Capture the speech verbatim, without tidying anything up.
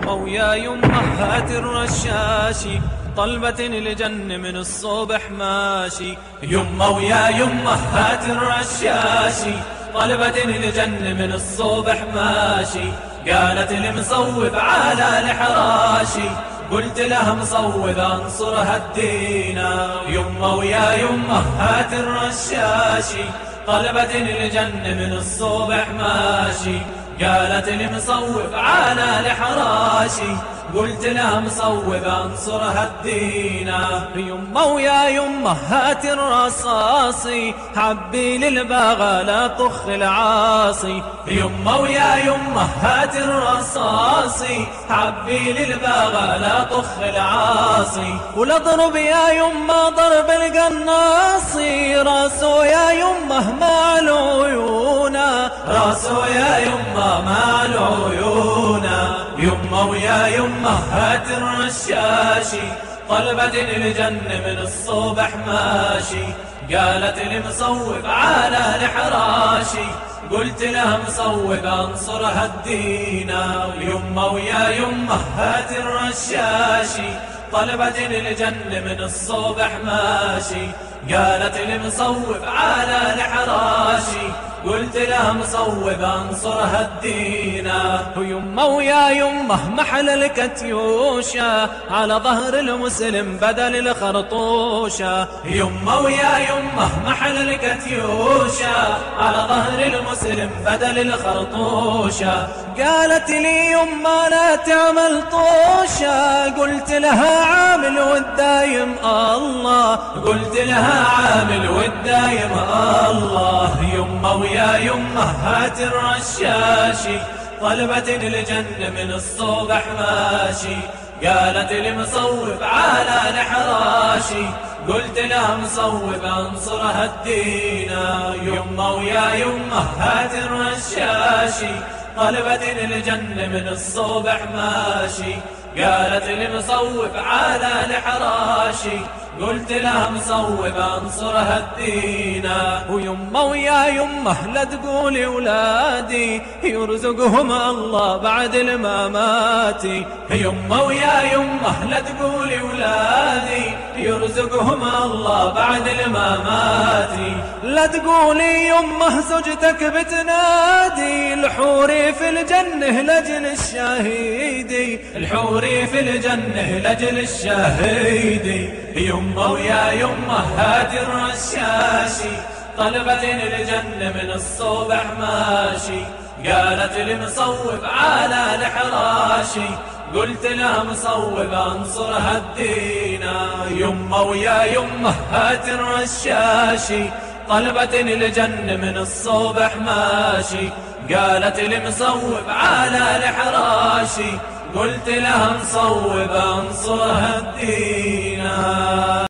يمه ويا يمه هات الرشاشي، طلبة لجن من الصبح ماشي. يمه ويا يمه هات الرشاشي، طلبة لجن من الصبح ماشي. قالت المصوب على الحراشي، قلت لها مصوب انصرها الدينا. يمه ويا يمه هات الرشاشي، طلبة لجن من الصبح ماشي. قالت المصوب على الحراشي، قلت لها مصوب انصرها الدينا. يمه ويا يمه هات الرصاصي، حبي للباغى لا طخ العاصي. يمه ويا يمه هات الرصاصي، حبي للباغى لا طخ العاصي. ولاضرب يا يمه ضرب القناصي، راسه يا يمه مع العيونا، راسه يا يمه مع العيونا. يمه ويا يمه هات الرشاشي، طلبة لجن من الصبح ماشي. قالت المصوب على الحراشي، قلت لها مصوب انصرها الدينا. يمه ويا يمه هات الرشاشي، طلبة لجن من الصبح ماشي. قالت المصوب على الحراشي، قلت لها مصوب انصرها الدينا. يمه ويا يمه محل الكتيوشة، على ظهر المسلم بدل الخرطوشة. يمه ويا يمه محل الكتيوشة، على ظهر المسلم بدل الخرطوشة. قالت لي يمه لا تعمل طوشة، قلت لها عامل والدايم الله، قلت لها عامل والدايم الله. يمه ويا يمه هات الرشاشي، طلبة لجن من الصبح ماشي. قالت المصوب على الحراشي، قلت لها مصوب انصرها الدينا. يمه ويا يمه هات الرشاشي، طلبة لجن من الصبح ماشي. قالت المصوب على الحراشي، قلت لها مصوب انصرها الدينا. ويمه ويا يمه لا تقولي ولادي، يرزقهم الله بعد المماتي. يمه ويا يمه لا تقولي ولادي، يرزقهم الله بعد المماتي. لا تقولي يمه زوجتك بتنادي، الحوري في الجنة لجل الشهيدي، الحوري في الجنة لجل الشهيدي. يمه ويا يمه هات الرشاشي، طلبة لجن من الصبح ماشي. قالت المصوب على الحراشي، قلت لها مصوب انصرها الدينا. يمه ويا يمه هات الرشاشي، طلبة لجن من الصبح ماشي. قالت المصوب على الحراشي، قلت لها مصوب انصرها الدينا.